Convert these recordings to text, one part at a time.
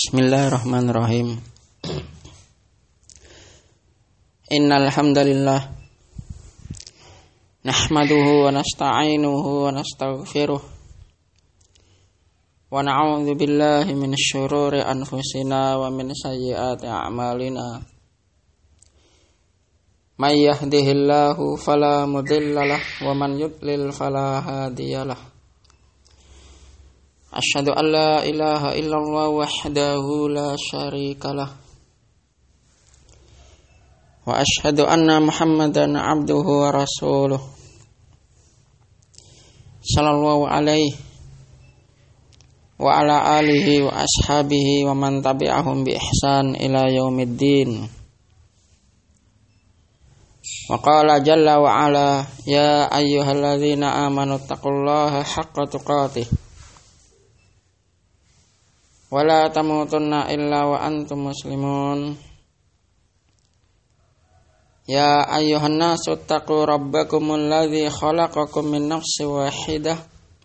Bismillahirrahmanirrahim. Innal hamdalillah nahmaduhu wa nasta'inuhu wa nastaghfiruh wa na'udzu billahi minasy syururi anfusina wa min sayyiati a'malina. May yahdihillahu fala mudhillalah wa man yudlil fala hadiyalah. Asyhadu an la ilaha illallah wahdahu la syarikalah wa asyhadu anna Muhammadan abduhu wa rasuluh sallallahu alaihi wa ala alihi wa ashabihi wa man tabi'ahum bi ihsan ila yaumiddin. Wa qala jalla wa ala ya ayyuhalladzina amanu taqullaha haqqa tuqatih wala tamutunna illa wa antum muslimun. Ya ayyuhan nasu taqu rabbakumul ladzi khalaqakum min nafsin wahidah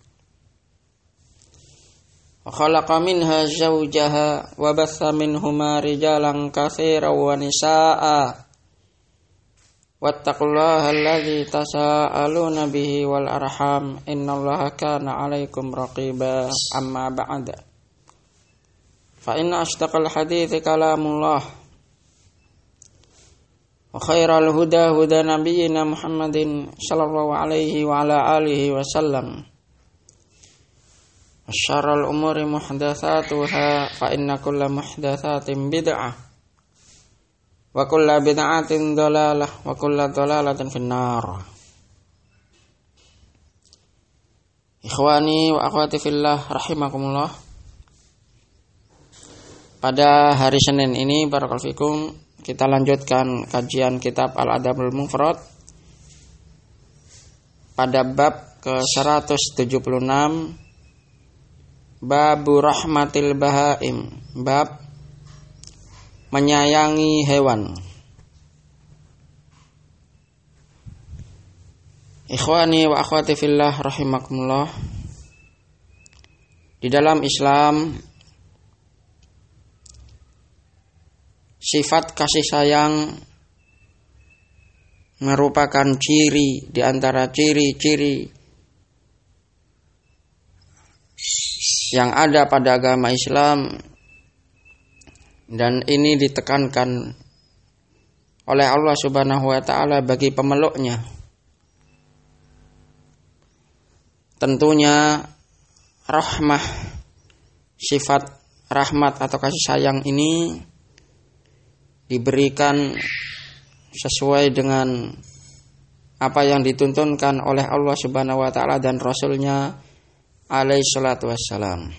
wa khalaqa minha zawjaha wa batha minhuma rijalan katsiran wa nisaa'a wattaqullaha alladzi tasaaluna bihi wal arham innallaha kana 'alaikum raqiba. Amma ba'da. Fa inna asdaqal hadithi kalamullah wa khairal huda huda nabiyyina Muhammadin sallallahu alaihi wa ala alihi wa sallam wa syarrul umuri muhdatsatuha fa inna kulla muhdatsatin bid'ah wa kulla bid'atin dhalalah wa kulla dhalalatin finnar. Ikhwani wa akhwati fillah rahimakumullah. Pada hari Senin ini barakallahu fikum kita lanjutkan kajian kitab Al-Adabul Mufrad pada bab ke-176 Babu Rahmatil Bahaim, bab menyayangi hewan. Ikhwani wa akhwati fillah rahimakumullah. Di dalam Islam sifat kasih sayang merupakan ciri di antara ciri-ciri yang ada pada agama Islam, dan ini ditekankan oleh Allah Subhanahu wa taala bagi pemeluknya. Tentunya rahmah, sifat rahmat atau kasih sayang ini diberikan sesuai dengan apa yang dituntunkan oleh Allah Subhanahu wa taala dan Rasulnya alaihi salatu wassalam.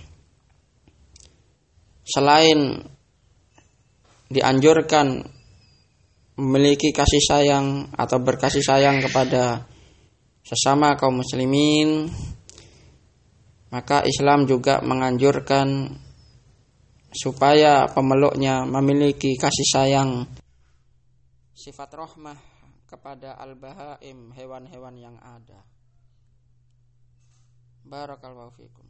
Selain dianjurkan memiliki kasih sayang atau berkasih sayang kepada sesama kaum muslimin, maka Islam juga menganjurkan supaya pemeluknya memiliki kasih sayang, sifat rahmah kepada al-bahaim, hewan-hewan yang ada. Barakallahu fikum.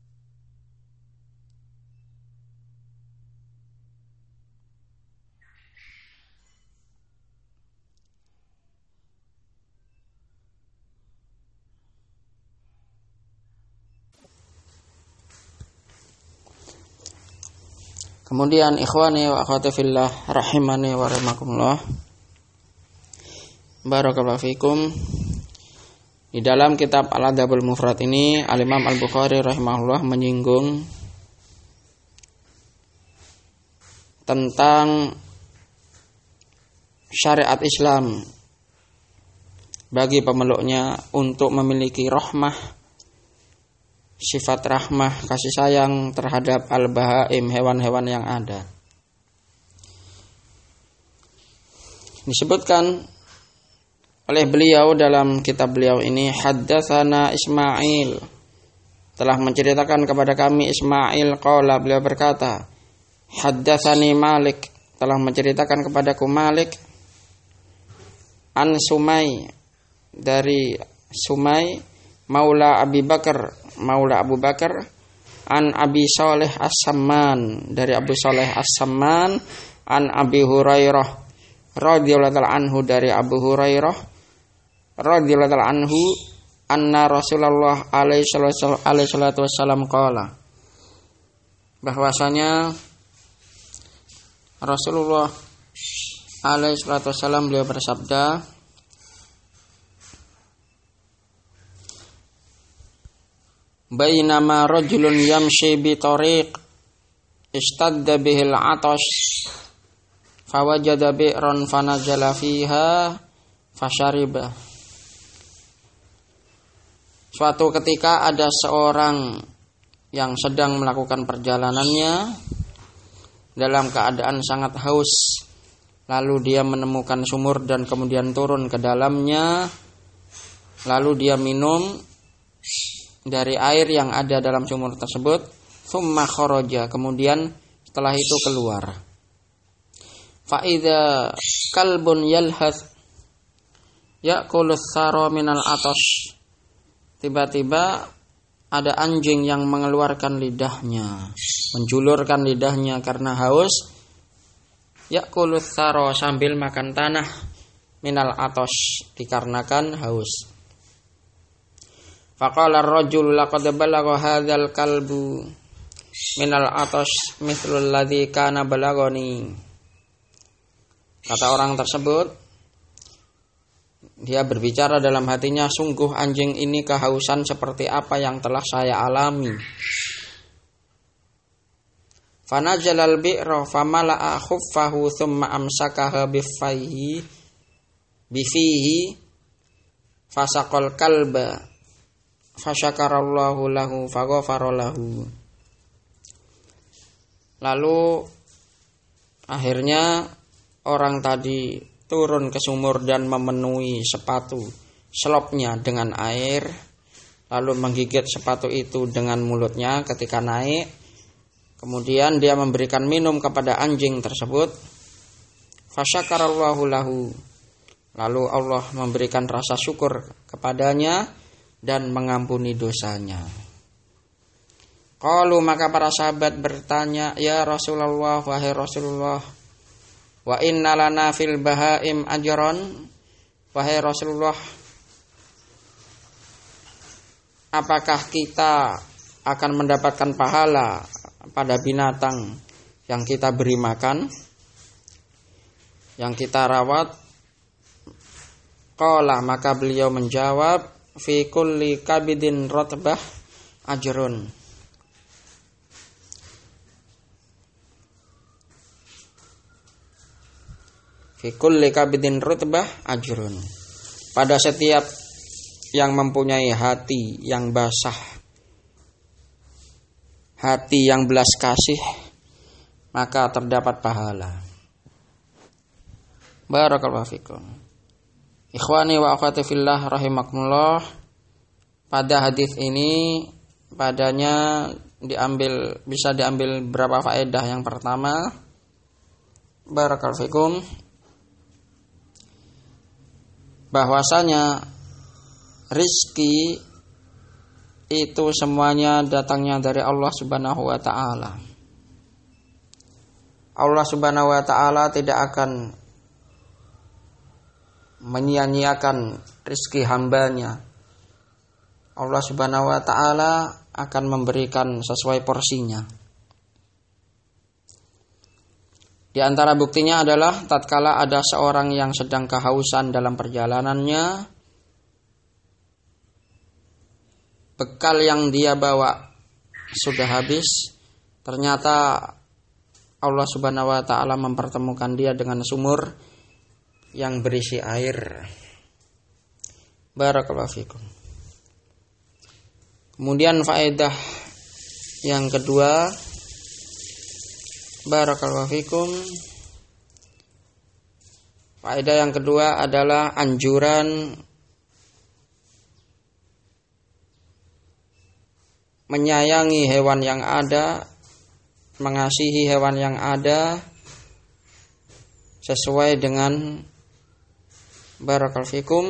Kemudian ikhwani wa akhwati fillah rahimani wa rahimakumullah. Barakallahu fikum. Di dalam kitab Al-Adabul Mufrad ini Al-Imam Al-Bukhari rahimahullah menyinggung tentang syariat Islam bagi pemeluknya untuk memiliki rahmah, sifat rahmah, kasih sayang terhadap al-bahaim, hewan-hewan yang ada. Disebutkan oleh beliau dalam kitab beliau ini, haddatsana Ismail, telah menceritakan kepada kami Ismail, qala, beliau berkata, haddatsani Malik, telah menceritakan kepadaku Malik, an Sumai, dari Sumai maula Abi Bakar, maula Abu Bakar, an Abi Shalih As-Samman, dari Abu Shalih As-Samman, an Abi Hurairah radhiyallahu anhu, dari Abu Hurairah radhiyallahu anhu, anna Rasulullah alaihi salatu wassalam qala, bahwasanya Rasulullah alaihi salatu wassalam beliau bersabda, bainama rajulun yamshi bi tariq istadda bihil atash fawajada bi'ran fanazala fiha fashariba. Suatu ketika ada seorang yang sedang melakukan perjalanannya dalam keadaan sangat haus, lalu dia menemukan sumur dan kemudian turun ke dalamnya, lalu dia minum dari air yang ada dalam sumur tersebut. Tsumma kharaja, kemudian setelah itu keluar. Fa idza kalbun yalhath ya'kulu tsara minal atash, tiba-tiba ada anjing yang mengeluarkan lidahnya, menjulurkan lidahnya karena haus. Ya'kulu tsara, sambil makan tanah, minal atash, dikarenakan haus. Faqala ar-rajul laqad balagha hadzal kalbu minal atash mithlul ladzi kana balagani. Kata orang tersebut, dia berbicara dalam hatinya, sungguh anjing ini kehausan seperti apa yang telah saya alami. Fanazalal bi'ra famala'a khuffahu thumma amsakaha bifihi fasaqal kalba fasyakarallahu lahu faghafara lahu. Lalu akhirnya orang tadi turun ke sumur dan memenuhi sepatu selopnya dengan air, lalu menggigit sepatu itu dengan mulutnya ketika naik. Kemudian dia memberikan minum kepada anjing tersebut. Fasyakarallahu lahu, lalu Allah memberikan rasa syukur kepadanya dan mengampuni dosanya. Qalu, maka para sahabat bertanya, ya Rasulullah, wahai Rasulullah, wa inna lana fil bahaim ajron, wahai Rasulullah, apakah kita akan mendapatkan pahala pada binatang yang kita beri makan, yang kita rawat? Qala, maka beliau menjawab, fi kulli kabidin rotbah ajrun. Fi kulli kabidin rotbah ajrun. Pada setiap yang mempunyai hati yang basah, hati yang belas kasih, maka terdapat pahala. Barakallahu fikum. Ikhwani wa akhwati fillah rahimakumullah. Pada hadis ini padanya bisa diambil beberapa faedah. Yang pertama, barakallahu fikum, bahwasanya rizki itu semuanya datangnya dari Allah Subhanahu wa taala. Allah Subhanahu wa taala tidak akan menyia-nyiakan rizki hambanya. Allah Subhanahu wa ta'ala akan memberikan sesuai porsinya. Di antara buktinya adalah tatkala ada seorang yang sedang kehausan dalam perjalanannya, bekal yang dia bawa sudah habis, ternyata Allah Subhanahu wa ta'ala mempertemukan dia dengan sumur yang berisi air. Barakallahu fikum. Kemudian faedah yang kedua, barakallahu fikum, faedah yang kedua adalah anjuran menyayangi hewan yang ada, mengasihi hewan yang ada sesuai dengan barakallahu fikum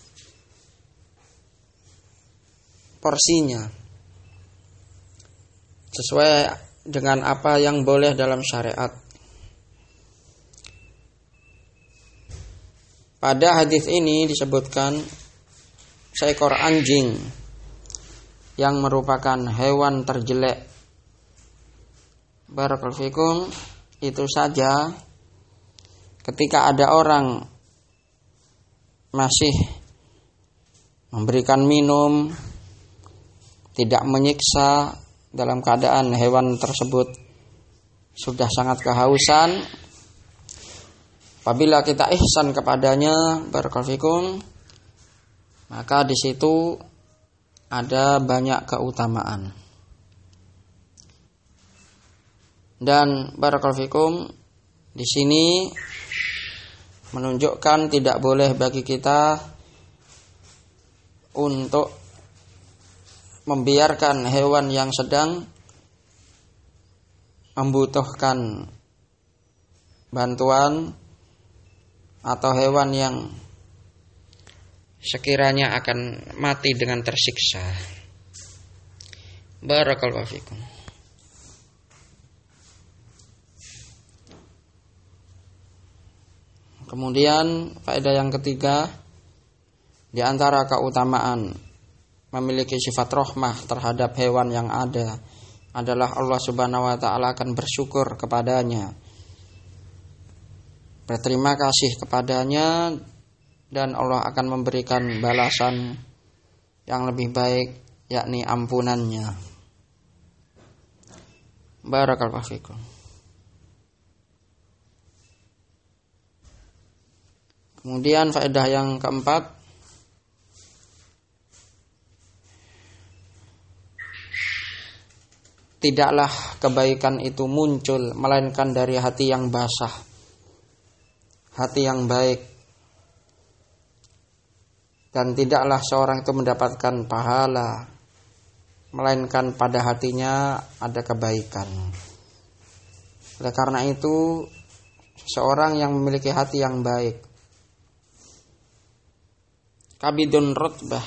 porsinya. sesuai dengan apa yang boleh dalam syariat. Pada hadis ini disebutkan seekor anjing yang merupakan hewan terjelek. Barakallahu fikum. Itu saja ketika ada orang masih memberikan minum, tidak menyiksa dalam keadaan hewan tersebut sudah sangat kehausan, apabila kita ihsan kepadanya, barakallahu fikum, maka di situ ada banyak keutamaan. Dan barakallahu fikum, di sini menunjukkan tidak boleh bagi kita untuk membiarkan hewan yang sedang membutuhkan bantuan atau hewan yang sekiranya akan mati dengan tersiksa. Barakallahu fikum. Kemudian faedah yang ketiga, di antara keutamaan memiliki sifat rahmah terhadap hewan yang ada adalah Allah Subhanahu wa taala akan bersyukur kepadanya, berterima kasih kepadanya, dan Allah akan memberikan balasan yang lebih baik, yakni ampunannya. Barakallahu fikum. Kemudian faedah yang keempat, tidaklah kebaikan itu muncul melainkan dari hati yang basah, hati yang baik, dan tidaklah seorang itu mendapatkan pahala melainkan pada hatinya ada kebaikan. Oleh karena itu, seorang yang memiliki hati yang baik, kabidun rutbah,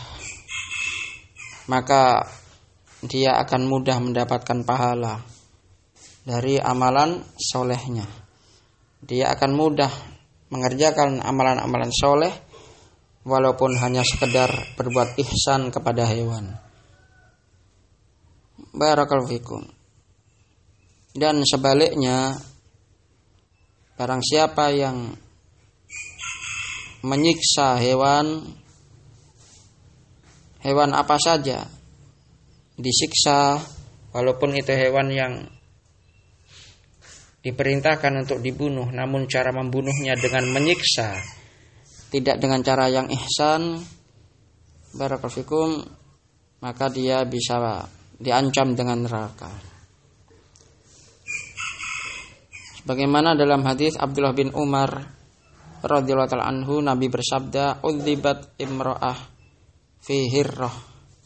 maka dia akan mudah mendapatkan pahala dari amalan solehnya. Dia akan mudah mengerjakan amalan-amalan soleh walaupun hanya sekedar berbuat ihsan kepada hewan. Barakallahu fikum. Dan sebaliknya, barang siapa yang menyiksa hewan apa saja, disiksa walaupun itu hewan yang diperintahkan untuk dibunuh, namun cara membunuhnya dengan menyiksa, tidak dengan cara yang ihsan, barakallahu fikum, maka dia bisa diancam dengan neraka. Sebagaimana dalam hadis Abdullah bin Umar radhiyallahu ta'ala anhu, Nabi bersabda, "Udzibat imra'ah fi hirrah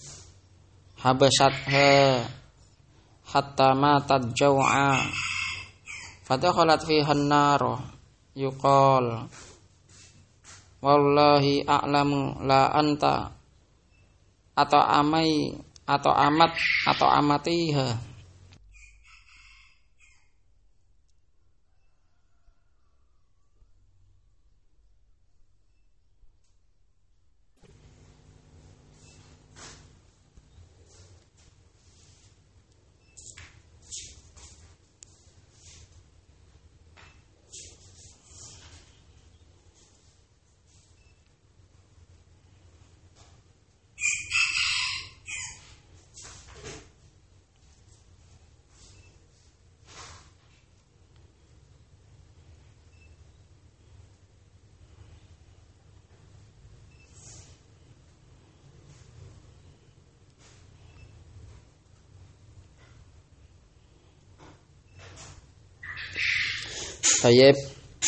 habasatha hatta matat jau'a fadakhalat fiha an-nar yuqal wallahi a'lamu la anta atau amai atau amat atau amatiha." Tayyib.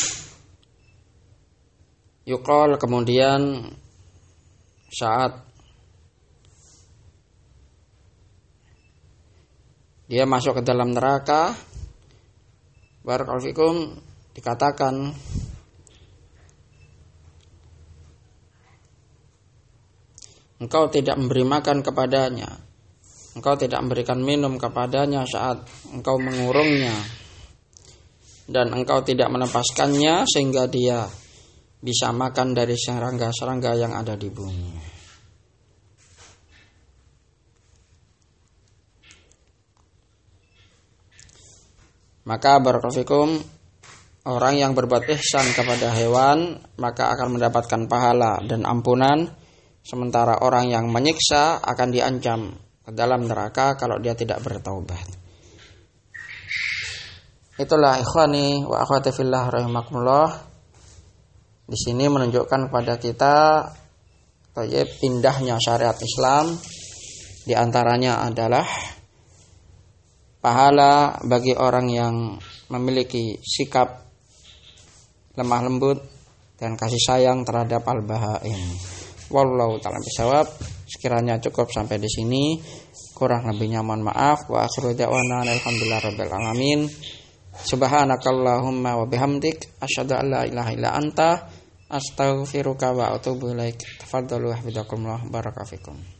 Yuqal, kemudian saat dia masuk ke dalam neraka, barakallahu fikum, dikatakan engkau tidak memberi makan kepadanya engkau tidak memberikan minum kepadanya saat engkau mengurungnya, dan engkau tidak melepaskannya sehingga dia bisa makan dari serangga-serangga yang ada di bumi. Maka barakallahu, orang yang berbuat ihsan kepada hewan maka akan mendapatkan pahala dan ampunan, sementara orang yang menyiksa akan diancam ke dalam neraka kalau dia tidak bertaubat. Itulah ikhwani wa akhwati fillah rahimakumullah. Di sini menunjukkan kepada kita indahnya syariat Islam. Di antaranya adalah pahala bagi orang yang memiliki sikap lemah lembut dan kasih sayang terhadap al-bahaim. Wallahu ta'ala bisawab. Sekiranya cukup sampai di sini, kurang lebihnya mohon maaf. Wa akhiru da'wana alhamdulillahirabbil alamin. Subhanakallahumma wa bihamdik asyhadu an la ilaha illa anta astaghfiruka wa atubu ilaik. Tafadhalu hafizakumullah, barakallahu fikum.